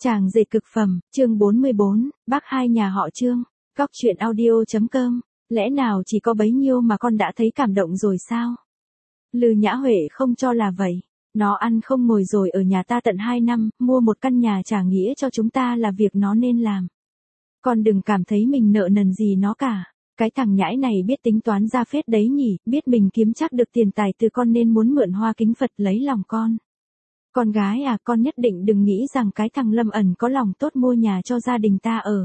Chàng dệt cực phẩm, chương 44, bác hai nhà họ Trương, Cóc truyện audio.com, lẽ nào chỉ có bấy nhiêu mà con đã thấy cảm động rồi sao? Lư Nhã Huệ không cho là vậy. Nó ăn không ngồi rồi ở nhà ta tận 2 năm, mua một căn nhà trả nghĩa cho chúng ta là việc nó nên làm. Con đừng cảm thấy mình nợ nần gì nó cả. Cái thằng nhãi này biết tính toán ra phết đấy nhỉ, biết mình kiếm chắc được tiền tài từ con nên muốn mượn hoa kính Phật lấy lòng con. Con gái à, con nhất định đừng nghĩ rằng cái thằng Lâm Ẩn có lòng tốt mua nhà cho gia đình ta ở.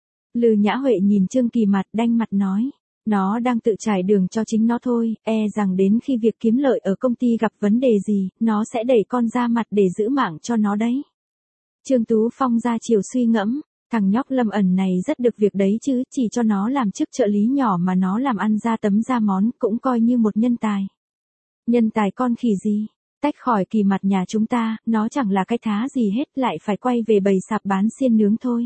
Lư Nhã Huệ nhìn Trương Kỳ mặt đanh mặt nói. Nó đang tự trải đường cho chính nó thôi, rằng đến khi việc kiếm lợi ở công ty gặp vấn đề gì, nó sẽ đẩy con ra mặt để giữ mạng cho nó đấy. Trương Tú Phong ra chiều suy ngẫm, thằng nhóc Lâm Ẩn này rất được việc đấy chứ, chỉ cho nó làm chức trợ lý nhỏ mà nó làm ăn ra tấm ra món, cũng coi như một nhân tài. Nhân tài con khỉ gì? Tách khỏi Kỳ mặt nhà chúng ta, nó chẳng là cái thá gì hết, lại phải quay về bày sạp bán xiên nướng thôi.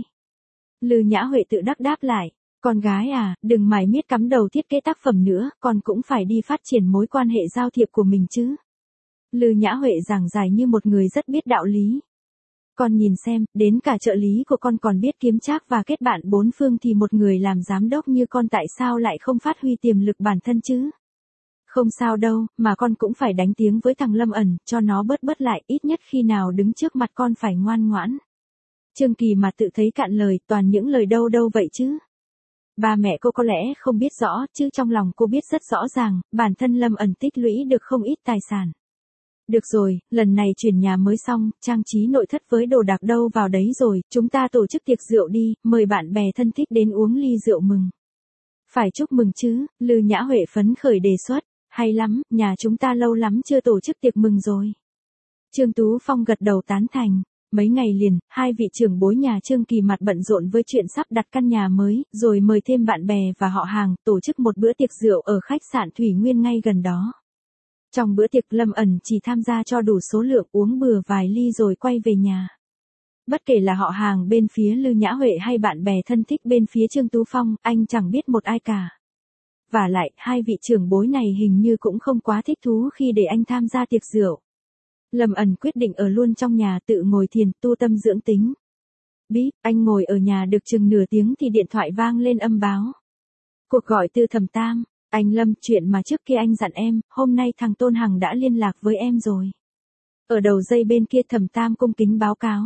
Lư Nhã Huệ tự đắc đáp lại. Con gái à, đừng mải miết cắm đầu thiết kế tác phẩm nữa, con cũng phải đi phát triển mối quan hệ giao thiệp của mình chứ. Lư Nhã Huệ giảng giải như một người rất biết đạo lý. Con nhìn xem, đến cả trợ lý của con còn biết kiếm trác và kết bạn bốn phương thì một người làm giám đốc như con tại sao lại không phát huy tiềm lực bản thân chứ? Không sao đâu, mà con cũng phải đánh tiếng với thằng Lâm Ẩn, cho nó bớt lại, ít nhất khi nào đứng trước mặt con phải ngoan ngoãn. Trương Kỳ mà tự thấy cạn lời, toàn những lời đâu vậy chứ. Ba mẹ cô có lẽ không biết rõ, chứ trong lòng cô biết rất rõ ràng, bản thân Lâm Ẩn tích lũy được không ít tài sản. Được rồi, lần này chuyển nhà mới xong, trang trí nội thất với đồ đạc đâu vào đấy rồi, chúng ta tổ chức tiệc rượu đi, mời bạn bè thân thích đến uống ly rượu mừng. Phải chúc mừng chứ, Lư Nhã Huệ phấn khởi đề xuất, hay lắm, nhà chúng ta lâu lắm chưa tổ chức tiệc mừng rồi. Trương Tú Phong gật đầu tán thành. Mấy ngày liền, hai vị trưởng bối nhà Trương Kỳ mặt bận rộn với chuyện sắp đặt căn nhà mới, rồi mời thêm bạn bè và họ hàng, tổ chức một bữa tiệc rượu ở khách sạn Thủy Nguyên ngay gần đó. Trong bữa tiệc Lâm Ẩn chỉ tham gia cho đủ số lượng, uống bừa vài ly rồi quay về nhà. Bất kể là họ hàng bên phía Lư Nhã Huệ hay bạn bè thân thích bên phía Trương Tú Phong, anh chẳng biết một ai cả. Vả lại, hai vị trưởng bối này hình như cũng không quá thích thú khi để anh tham gia tiệc rượu. Lâm Ẩn quyết định ở luôn trong nhà tự ngồi thiền, tu tâm dưỡng tính. Bíp, anh ngồi ở nhà được chừng nửa tiếng thì điện thoại vang lên âm báo. Cuộc gọi từ Thẩm Tam. Anh Lâm, chuyện mà trước kia anh dặn em, hôm nay thằng Tôn Hằng đã liên lạc với em rồi. Ở đầu dây bên kia Thẩm Tam cung kính báo cáo.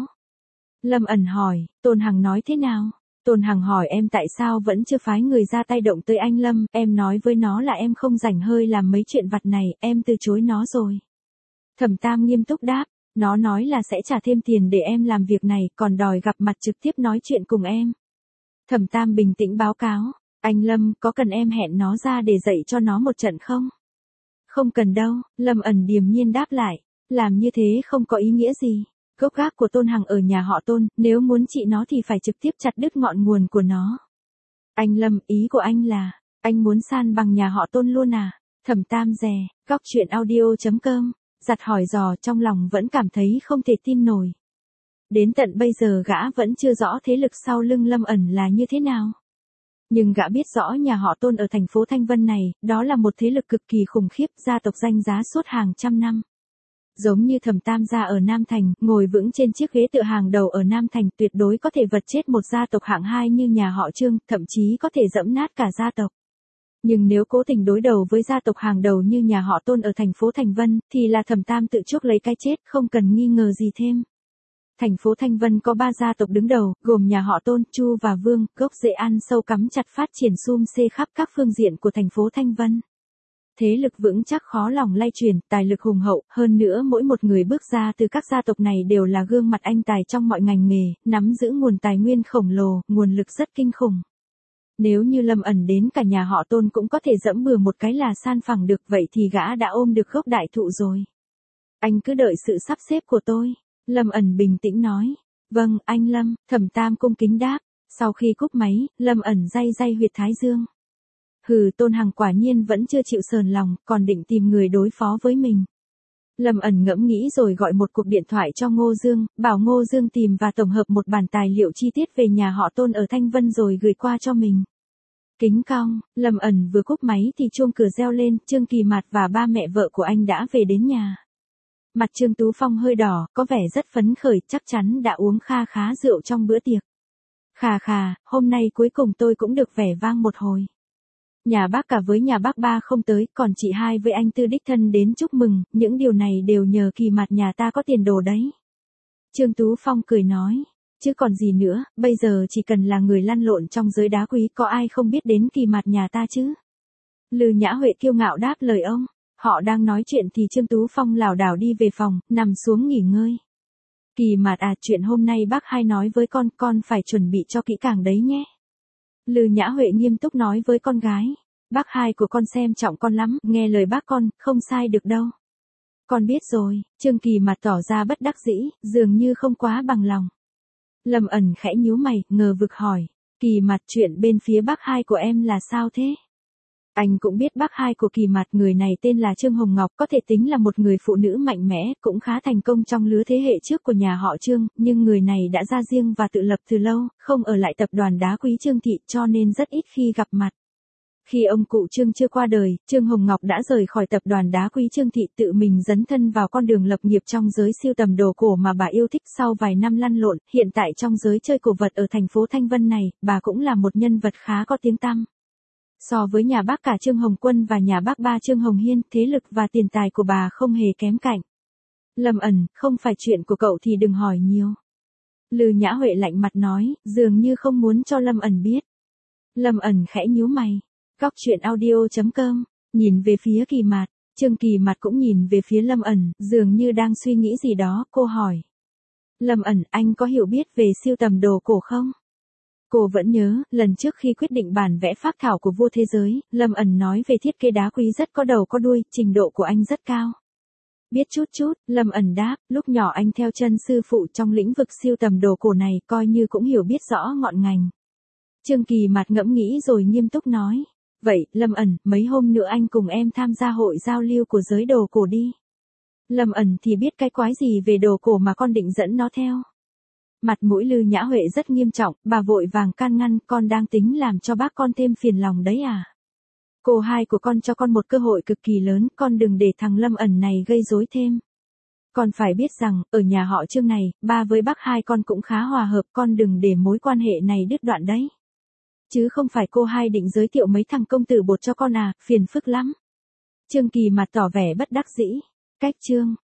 Lâm Ẩn hỏi, Tôn Hằng nói thế nào? Tôn Hằng hỏi em tại sao vẫn chưa phái người ra tay động tới anh Lâm, em nói với nó là em không rảnh hơi làm mấy chuyện vặt này, em từ chối nó rồi. Thẩm Tam nghiêm túc đáp, nó nói là sẽ trả thêm tiền để em làm việc này, còn đòi gặp mặt trực tiếp nói chuyện cùng em. Thẩm Tam bình tĩnh báo cáo, anh Lâm, có cần em hẹn nó ra để dạy cho nó một trận không? Không cần đâu, Lâm Ẩn điềm nhiên đáp lại, làm như thế không có ý nghĩa gì. Gốc gác của Tôn Hằng ở nhà họ Tôn, nếu muốn trị nó thì phải trực tiếp chặt đứt ngọn nguồn của nó. Anh Lâm, ý của anh là, anh muốn san bằng nhà họ Tôn luôn à? Thẩm Tam dè, Cóc truyện audio.com. Giặt hỏi dò, trong lòng vẫn cảm thấy không thể tin nổi. Đến tận bây giờ gã vẫn chưa rõ thế lực sau lưng Lâm Ẩn là như thế nào. Nhưng gã biết rõ nhà họ Tôn ở thành phố Thanh Vân này, đó là một thế lực cực kỳ khủng khiếp, gia tộc danh giá suốt hàng trăm năm. Giống như Thẩm Tam gia ở Nam Thành, ngồi vững trên chiếc ghế tựa hàng đầu ở Nam Thành, tuyệt đối có thể vật chết một gia tộc hạng 2 như nhà họ Trương, thậm chí có thể dẫm nát cả gia tộc. Nhưng nếu cố tình đối đầu với gia tộc hàng đầu như nhà họ Tôn ở thành phố Thanh Vân, thì là Thẩm Tam tự chuốc lấy cái chết, không cần nghi ngờ gì thêm. Thành phố Thanh Vân có 3 gia tộc đứng đầu, gồm nhà họ Tôn, Chu và Vương, gốc rễ ăn sâu cắm chặt phát triển sum xê khắp các phương diện của thành phố Thanh Vân. Thế lực vững chắc khó lòng lay chuyển, tài lực hùng hậu, hơn nữa mỗi một người bước ra từ các gia tộc này đều là gương mặt anh tài trong mọi ngành nghề, nắm giữ nguồn tài nguyên khổng lồ, nguồn lực rất kinh khủng. Nếu như Lâm Ẩn đến cả nhà họ Tôn cũng có thể dẫm bừa một cái là san phẳng được, vậy thì gã đã ôm được gốc đại thụ rồi. Anh cứ đợi sự sắp xếp của tôi. Lâm Ẩn bình tĩnh nói. Vâng, anh Lâm, Thẩm Tam cung kính đáp. Sau khi cúp máy, Lâm Ẩn day huyệt thái dương. Tôn Hằng quả nhiên vẫn chưa chịu sờn lòng, còn định tìm người đối phó với mình. Lâm Ẩn ngẫm nghĩ rồi gọi một cuộc điện thoại cho Ngô Dương, bảo Ngô Dương tìm và tổng hợp một bản tài liệu chi tiết về nhà họ Tôn ở Thanh Vân rồi gửi qua cho mình. Kính cong, Lâm Ẩn vừa cúp máy thì chuông cửa reo lên, Trương Kỳ Mạt và ba mẹ vợ của anh đã về đến nhà. Mặt Trương Tú Phong hơi đỏ, có vẻ rất phấn khởi, chắc chắn đã uống kha khá rượu trong bữa tiệc. Khà, hôm nay cuối cùng tôi cũng được vẻ vang một hồi. Nhà bác cả với nhà bác ba không tới, còn chị hai với anh Tư đích thân đến chúc mừng, những điều này đều nhờ Kỳ Mạt nhà ta có tiền đồ đấy. Trương Tú Phong cười nói, chứ còn gì nữa, bây giờ chỉ cần là người lăn lộn trong giới đá quý có ai không biết đến Kỳ Mạt nhà ta chứ. Lư Nhã Huệ kiêu ngạo đáp lời ông. Họ đang nói chuyện thì Trương Tú Phong lảo đảo đi về phòng, nằm xuống nghỉ ngơi. Kỳ Mạt à, chuyện hôm nay bác hai nói với con phải chuẩn bị cho kỹ càng đấy nhé. Lư Nhã Huệ nghiêm túc nói với con gái. Bác hai của con xem trọng con lắm, nghe lời bác con, không sai được đâu. Con biết rồi, Trương Kỳ Mạt tỏ ra bất đắc dĩ, dường như không quá bằng lòng. Lâm Ẩn khẽ nhíu mày, ngờ vực hỏi. Kỳ Mạt, chuyện bên phía bác hai của em là sao thế? Anh cũng biết bác hai của Kỳ Mạt, người này tên là Trương Hồng Ngọc, có thể tính là một người phụ nữ mạnh mẽ, cũng khá thành công trong lứa thế hệ trước của nhà họ Trương, nhưng người này đã ra riêng và tự lập từ lâu, không ở lại tập đoàn đá quý Trương Thị cho nên rất ít khi gặp mặt. Khi ông cụ Trương chưa qua đời, Trương Hồng Ngọc đã rời khỏi tập đoàn đá quý Trương Thị, tự mình dấn thân vào con đường lập nghiệp trong giới sưu tầm đồ cổ mà bà yêu thích. Sau vài năm lăn lộn, hiện tại trong giới chơi cổ vật ở thành phố Thanh Vân này, bà cũng là một nhân vật khá có tiếng tăm. So với nhà bác cả Trương Hồng Quân và nhà bác ba Trương Hồng Hiên, thế lực và tiền tài của bà không hề kém cạnh. Lâm Ẩn, không phải chuyện của cậu thì đừng hỏi nhiều. Lư Nhã Huệ lạnh mặt nói, dường như không muốn cho Lâm Ẩn biết. Lâm Ẩn khẽ nhíu mày. Góc truyện audio.com, nhìn về phía Kỳ Mạt, Trương Kỳ Mạt cũng nhìn về phía Lâm Ẩn, dường như đang suy nghĩ gì đó, cô hỏi. Lâm Ẩn, anh có hiểu biết về sưu tầm đồ cổ không? Cô vẫn nhớ, lần trước khi quyết định bản vẽ phác thảo của vua thế giới, Lâm Ẩn nói về thiết kế đá quý rất có đầu có đuôi, trình độ của anh rất cao. Biết chút, Lâm Ẩn đáp, lúc nhỏ anh theo chân sư phụ trong lĩnh vực sưu tầm đồ cổ này, coi như cũng hiểu biết rõ ngọn ngành. Trương Kỳ Mạt ngẫm nghĩ rồi nghiêm túc nói. Vậy, Lâm Ẩn, mấy hôm nữa anh cùng em tham gia hội giao lưu của giới đồ cổ đi. Lâm Ẩn thì biết cái quái gì về đồ cổ mà con định dẫn nó theo. Mặt mũi Lư Nhã Huệ rất nghiêm trọng, bà vội vàng can ngăn, con đang tính làm cho bác con thêm phiền lòng đấy à. Cô hai của con cho con một cơ hội cực kỳ lớn, con đừng để thằng Lâm Ẩn này gây rối thêm. Con phải biết rằng, ở nhà họ Trương này, ba với bác hai con cũng khá hòa hợp, con đừng để mối quan hệ này đứt đoạn đấy. Chứ không phải cô hai định giới thiệu mấy thằng công tử bột cho con à, phiền phức lắm. Trương Kỳ Mạt tỏ vẻ bất đắc dĩ. Cách Trương